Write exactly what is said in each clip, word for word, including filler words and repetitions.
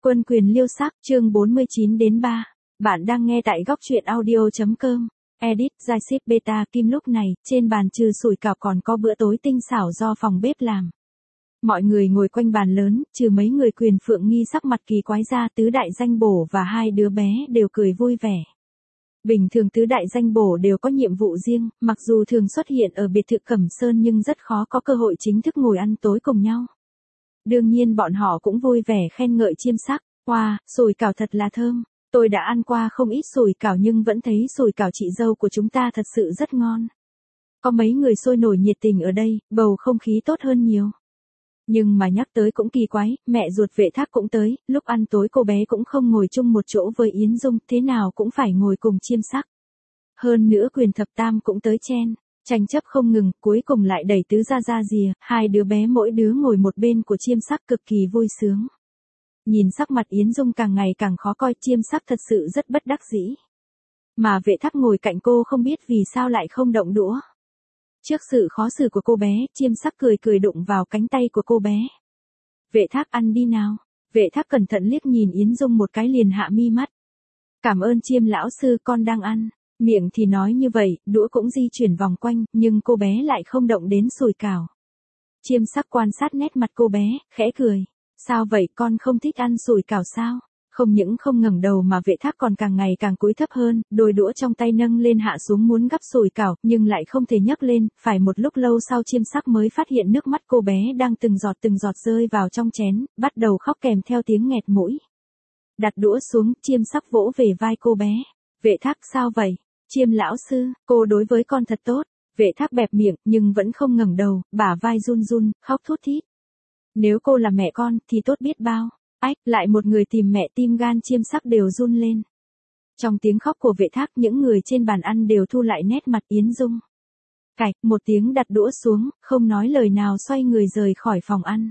Quân quyền liêu sắc, chương bốn mươi chín đến ba. Bạn đang nghe tại góc truyện audio.com. Edit, Giai ship beta Kim lúc này, trên bàn trừ sủi cảo còn có bữa tối tinh xảo do phòng bếp làm. Mọi người ngồi quanh bàn lớn, trừ mấy người quyền phượng nghi sắc mặt kỳ quái ra, tứ đại danh bổ và hai đứa bé đều cười vui vẻ. Bình thường tứ đại danh bổ đều có nhiệm vụ riêng, mặc dù thường xuất hiện ở biệt thự Cẩm Sơn nhưng rất khó có cơ hội chính thức ngồi ăn tối cùng nhau. Đương nhiên bọn họ cũng vui vẻ khen ngợi chiêm sắc, wow, sủi cảo thật là thơm, tôi đã ăn qua không ít sủi cảo nhưng vẫn thấy sủi cảo chị dâu của chúng ta thật sự rất ngon. Có mấy người sôi nổi nhiệt tình ở đây, bầu không khí tốt hơn nhiều. Nhưng mà nhắc tới cũng kỳ quái, mẹ ruột Vệ Thác cũng tới, lúc ăn tối cô bé cũng không ngồi chung một chỗ với Yến Dung, thế nào cũng phải ngồi cùng chiêm sắc. Hơn nữa Quyền Thập Tam cũng tới chen. Tranh chấp không ngừng, cuối cùng lại đẩy tứ gia ra rìa, hai đứa bé mỗi đứa ngồi một bên của chiêm sắc cực kỳ vui sướng. Nhìn sắc mặt Yến Dung càng ngày càng khó coi, chiêm sắc thật sự rất bất đắc dĩ. Mà Vệ Thác ngồi cạnh cô không biết vì sao lại không động đũa. Trước sự khó xử của cô bé, chiêm sắc cười cười đụng vào cánh tay của cô bé. Vệ Thác ăn đi nào. Vệ Thác cẩn thận liếc nhìn Yến Dung một cái liền hạ mi mắt. Cảm ơn chiêm lão sư, con đang ăn. Miệng thì nói như vậy, đũa cũng di chuyển vòng quanh, nhưng cô bé lại không động đến sủi cảo. Chiêm sắc quan sát nét mặt cô bé, khẽ cười. Sao vậy, con không thích ăn sủi cảo sao? Không những không ngẩng đầu mà Vệ Thác còn càng ngày càng cúi thấp hơn, đôi đũa trong tay nâng lên hạ xuống muốn gắp sủi cảo, nhưng lại không thể nhấc lên, phải một lúc lâu sau chiêm sắc mới phát hiện nước mắt cô bé đang từng giọt từng giọt rơi vào trong chén, bắt đầu khóc kèm theo tiếng nghẹt mũi. Đặt đũa xuống, chiêm sắc vỗ về vai cô bé. Vệ Thác, sao vậy? Chiêm lão sư, cô đối với con thật tốt. Vệ Thác bẹp miệng nhưng vẫn không ngẩng đầu, bả vai run run, khóc thút thít. Nếu cô là mẹ con thì tốt biết bao. Ách, lại một người tìm mẹ, tim gan chiêm sắc đều run lên. Trong tiếng khóc của Vệ Thác, những người trên bàn ăn đều thu lại nét mặt Yến Dung. Cạch, một tiếng đặt đũa xuống, không nói lời nào xoay người rời khỏi phòng ăn.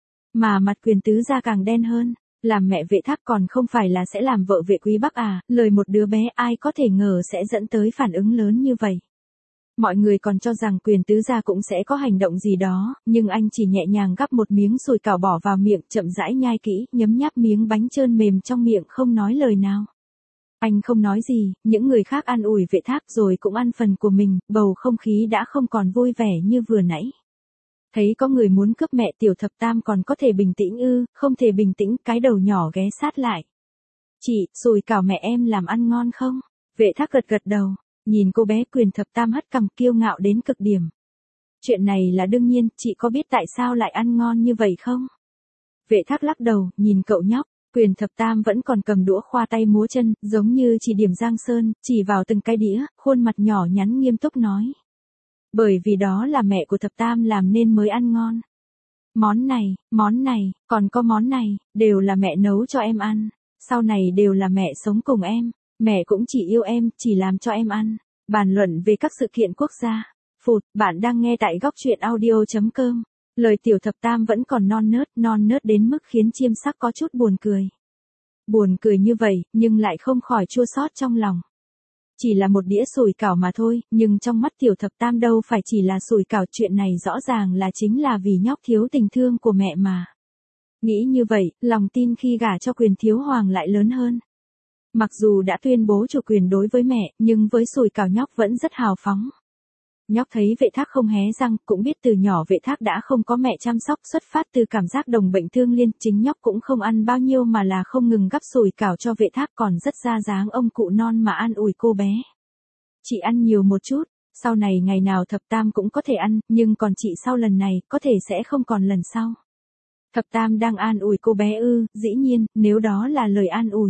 Mà mặt Quyền tứ gia càng đen hơn. Làm mẹ Vệ Thác còn không phải là sẽ làm vợ Vệ Quý Bắc à, lời một đứa bé ai có thể ngờ sẽ dẫn tới phản ứng lớn như vậy. Mọi người còn cho rằng Quyền tứ gia cũng sẽ có hành động gì đó, nhưng anh chỉ nhẹ nhàng gắp một miếng sủi cảo bỏ vào miệng, chậm rãi nhai kỹ, nhấm nháp miếng bánh trơn mềm trong miệng không nói lời nào. Anh không nói gì, những người khác an ủi Vệ Thác rồi cũng ăn phần của mình, bầu không khí đã không còn vui vẻ như vừa nãy. Thấy có người muốn cướp mẹ Tiểu Thập Tam còn có thể bình tĩnh ư, không thể bình tĩnh, cái đầu nhỏ ghé sát lại. Chị, sủi cảo mẹ em làm ăn ngon không? Vệ Thác gật gật đầu, nhìn cô bé. Quyền Thập Tam hất cằm kiêu ngạo đến cực điểm. Chuyện này là đương nhiên, chị có biết tại sao lại ăn ngon như vậy không? Vệ Thác lắc đầu, nhìn cậu nhóc. Quyền Thập Tam vẫn còn cầm đũa khoa tay múa chân, giống như chỉ điểm Giang Sơn, chỉ vào từng cái đĩa, khuôn mặt nhỏ nhắn nghiêm túc nói. Bởi vì đó là mẹ của Thập Tam làm nên mới ăn ngon. Món này, món này, còn có món này, đều là mẹ nấu cho em ăn. Sau này đều là mẹ sống cùng em. Mẹ cũng chỉ yêu em, chỉ làm cho em ăn. Bàn luận về các sự kiện quốc gia. Phụt, bạn đang nghe tại góc truyện audio.com. Lời Tiểu Thập Tam vẫn còn non nớt, non nớt đến mức khiến chiêm sắc có chút buồn cười. Buồn cười như vậy, nhưng lại không khỏi chua xót trong lòng. Chỉ là một đĩa sủi cảo mà thôi, nhưng trong mắt Tiểu Thập Tam đâu phải chỉ là sủi cảo, chuyện này rõ ràng là chính là vì nhóc thiếu tình thương của mẹ mà. Nghĩ như vậy, lòng tin khi gả cho Quyền Thiếu Hoàng lại lớn hơn. Mặc dù đã tuyên bố chủ quyền đối với mẹ, nhưng với sủi cảo nhóc vẫn rất hào phóng. Nhóc thấy Vệ Thác không hé răng, cũng biết từ nhỏ Vệ Thác đã không có mẹ chăm sóc, xuất phát từ cảm giác đồng bệnh thương liên, chính nhóc cũng không ăn bao nhiêu mà là không ngừng gắp sủi cảo cho Vệ Thác, còn rất ra dáng ông cụ non mà an ủi cô bé. Chị ăn nhiều một chút, sau này ngày nào Thập Tam cũng có thể ăn, nhưng còn chị sau lần này, có thể sẽ không còn lần sau. Thập Tam đang an ủi cô bé ư, dĩ nhiên, nếu đó là lời an ủi.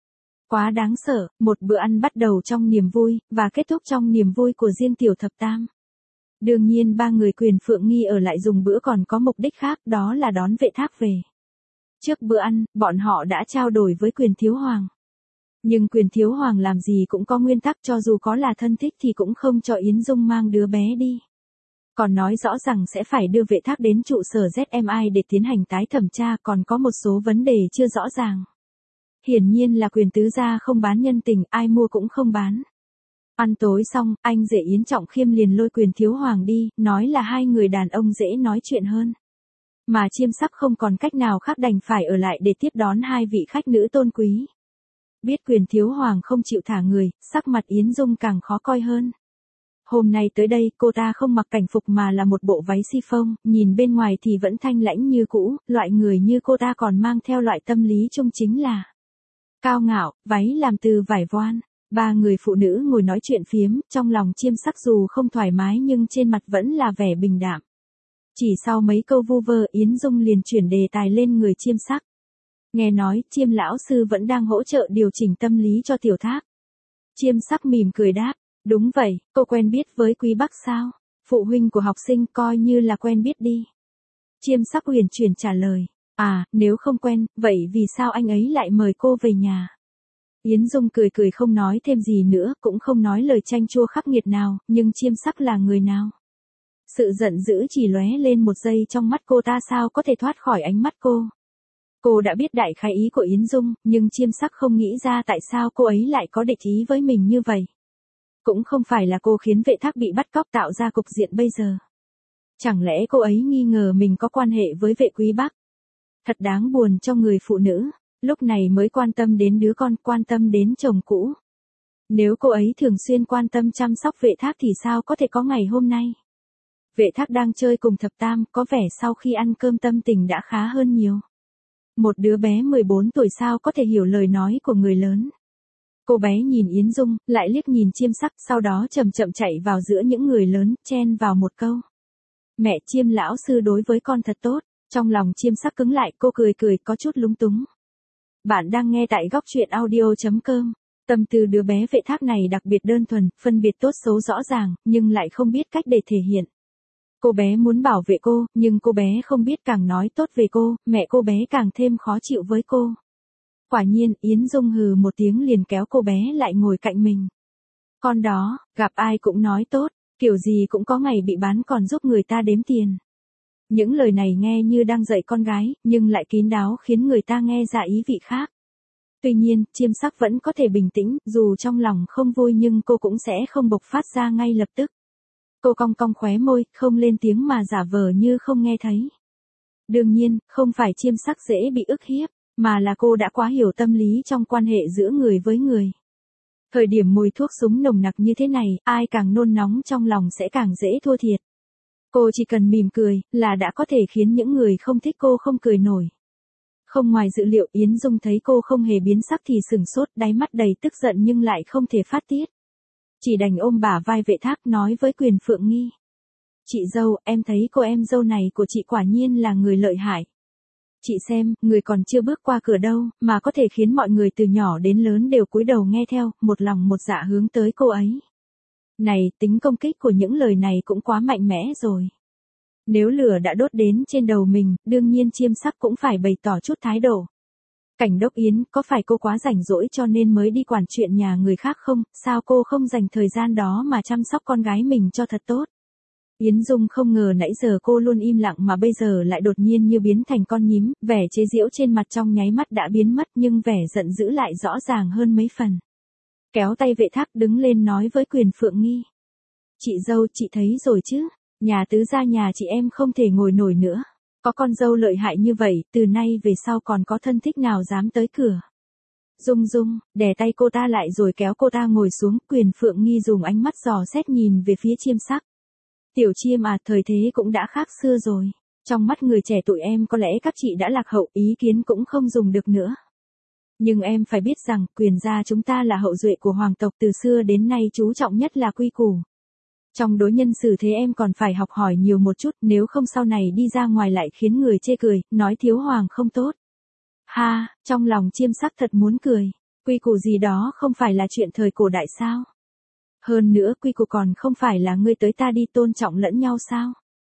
Quá đáng sợ, một bữa ăn bắt đầu trong niềm vui, và kết thúc trong niềm vui của riêng Tiểu Thập Tam. Đương nhiên ba người Quyền Phượng Nghi ở lại dùng bữa còn có mục đích khác, đó là đón Vệ Thác về. Trước bữa ăn, bọn họ đã trao đổi với Quyền Thiếu Hoàng. Nhưng Quyền Thiếu Hoàng làm gì cũng có nguyên tắc, cho dù có là thân thích thì cũng không cho Yến Dung mang đứa bé đi. Còn nói rõ rằng sẽ phải đưa Vệ Thác đến trụ sở Z M I để tiến hành tái thẩm tra, còn có một số vấn đề chưa rõ ràng. Hiển nhiên là Quyền tứ gia không bán nhân tình, ai mua cũng không bán. Ăn tối xong, anh rể Yến Trọng Khiêm liền lôi Quyền Thiếu Hoàng đi, nói là hai người đàn ông dễ nói chuyện hơn. Mà Chiêm Sắc không còn cách nào khác đành phải ở lại để tiếp đón hai vị khách nữ tôn quý. Biết Quyền thiếu hoàng không chịu thả người, sắc mặt Yến Dung càng khó coi hơn. Hôm nay tới đây cô ta không mặc cảnh phục mà là một bộ váy si-phông, nhìn bên ngoài thì vẫn thanh lãnh như cũ, loại người như cô ta còn mang theo loại tâm lý chung chính là cao ngạo, váy làm từ vải voan. Ba người phụ nữ ngồi nói chuyện phiếm, trong lòng Chiêm Sắc dù không thoải mái nhưng trên mặt vẫn là vẻ bình đạm. Chỉ sau mấy câu vu vơ Yến Dung liền chuyển đề tài lên người Chiêm Sắc. Nghe nói Chiêm lão sư vẫn đang hỗ trợ điều chỉnh tâm lý cho Tiểu Thác. Chiêm Sắc mỉm cười đáp, đúng vậy, cô quen biết với Quý Bắc sao? Phụ huynh của học sinh coi như là quen biết đi. Chiêm Sắc huyền chuyển trả lời, à, nếu không quen, vậy vì sao anh ấy lại mời cô về nhà? Yến Dung cười cười không nói thêm gì nữa, cũng không nói lời chanh chua khắc nghiệt nào, nhưng Chiêm Sắc là người nào? Sự giận dữ chỉ lóe lên một giây trong mắt cô ta, sao có thể thoát khỏi ánh mắt cô. Cô đã biết đại khái ý của Yến Dung, nhưng Chiêm Sắc không nghĩ ra tại sao cô ấy lại có địch ý với mình như vậy. Cũng không phải là cô khiến Vệ Thác bị bắt cóc tạo ra cục diện bây giờ. Chẳng lẽ cô ấy nghi ngờ mình có quan hệ với Vệ Quý Bắc? Thật đáng buồn cho người phụ nữ, lúc này mới quan tâm đến đứa con, quan tâm đến chồng cũ. Nếu cô ấy thường xuyên quan tâm chăm sóc Vệ Thác thì sao có thể có ngày hôm nay? Vệ Thác đang chơi cùng Thập Tam, có vẻ sau khi ăn cơm tâm tình đã khá hơn nhiều. Một đứa bé mười bốn tuổi sao có thể hiểu lời nói của người lớn. Cô bé nhìn Yến Dung, lại liếc nhìn Chiêm Sắc, sau đó chậm chậm chạy vào giữa những người lớn, chen vào một câu. Mẹ Chiêm lão sư đối với con thật tốt. Trong lòng Chiêm Sắc cứng lại, cô cười cười có chút lúng túng. Bạn đang nghe tại góc truyện audio chấm com. Tâm tư đứa bé Vệ Thác này đặc biệt đơn thuần, phân biệt tốt xấu rõ ràng, nhưng lại không biết cách để thể hiện. Cô bé muốn bảo vệ cô, nhưng cô bé không biết càng nói tốt về cô, mẹ cô bé càng thêm khó chịu với cô. Quả nhiên, Yến Dung hừ một tiếng liền kéo cô bé lại ngồi cạnh mình. Con đó, gặp ai cũng nói tốt, kiểu gì cũng có ngày bị bán còn giúp người ta đếm tiền. Những lời này nghe như đang dạy con gái, nhưng lại kín đáo khiến người ta nghe ra ý vị khác. Tuy nhiên, Chiêm Sắc vẫn có thể bình tĩnh, dù trong lòng không vui nhưng cô cũng sẽ không bộc phát ra ngay lập tức. Cô cong cong khóe môi, không lên tiếng mà giả vờ như không nghe thấy. Đương nhiên, không phải Chiêm Sắc dễ bị ức hiếp, mà là cô đã quá hiểu tâm lý trong quan hệ giữa người với người. Thời điểm mùi thuốc súng nồng nặc như thế này, ai càng nôn nóng trong lòng sẽ càng dễ thua thiệt. Cô chỉ cần mỉm cười, là đã có thể khiến những người không thích cô không cười nổi. Không ngoài dự liệu, Yến Dung thấy cô không hề biến sắc thì sửng sốt, đáy mắt đầy tức giận nhưng lại không thể phát tiết. Chỉ đành ôm bả vai Vệ Thác nói với Quyền Phượng Nghi. Chị dâu, em thấy cô em dâu này của chị quả nhiên là người lợi hại. Chị xem, người còn chưa bước qua cửa đâu, mà có thể khiến mọi người từ nhỏ đến lớn đều cúi đầu nghe theo, một lòng một dạ hướng tới cô ấy. Này, tính công kích của những lời này cũng quá mạnh mẽ rồi. Nếu lửa đã đốt đến trên đầu mình, đương nhiên Chiêm Sắc cũng phải bày tỏ chút thái độ. Cảnh Đốc Yến, có phải cô quá rảnh rỗi cho nên mới đi quản chuyện nhà người khác không, sao cô không dành thời gian đó mà chăm sóc con gái mình cho thật tốt? Yến Dung không ngờ nãy giờ cô luôn im lặng mà bây giờ lại đột nhiên như biến thành con nhím, vẻ chế giễu trên mặt trong nháy mắt đã biến mất nhưng vẻ giận dữ lại rõ ràng hơn mấy phần. Kéo tay Vệ Thác đứng lên nói với Quyền Phượng Nghi. Chị dâu, chị thấy rồi chứ, nhà tứ gia nhà chị em không thể ngồi nổi nữa. Có con dâu lợi hại như vậy, từ nay về sau còn có thân thích nào dám tới cửa. Dung Dung, đè tay cô ta lại rồi kéo cô ta ngồi xuống, Quyền Phượng Nghi dùng ánh mắt dò xét nhìn về phía Chiêm Sắc. Tiểu Chiêm à, thời thế cũng đã khác xưa rồi. Trong mắt người trẻ tuổi em có lẽ các chị đã lạc hậu, ý kiến cũng không dùng được nữa. Nhưng em phải biết rằng, Quyền gia chúng ta là hậu duệ của hoàng tộc, từ xưa đến nay chú trọng nhất là quy củ. Trong đối nhân xử thế em còn phải học hỏi nhiều một chút, nếu không sau này đi ra ngoài lại khiến người chê cười, nói thiếu hoàng không tốt. Ha, trong lòng Chiêm Sắc thật muốn cười, quy củ gì đó không phải là chuyện thời cổ đại sao? Hơn nữa quy củ còn không phải là ngươi tới ta đi tôn trọng lẫn nhau sao?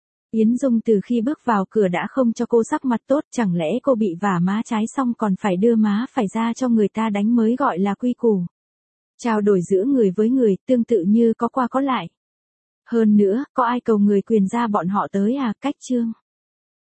Yến Dung từ khi bước vào cửa đã không cho cô sắc mặt tốt, chẳng lẽ cô bị vả má trái xong còn phải đưa má phải ra cho người ta đánh mới gọi là quy củ? Trao đổi giữa người với người, tương tự như có qua có lại. Hơn nữa, có ai cầu người Quyền gia bọn họ tới à, cách chương.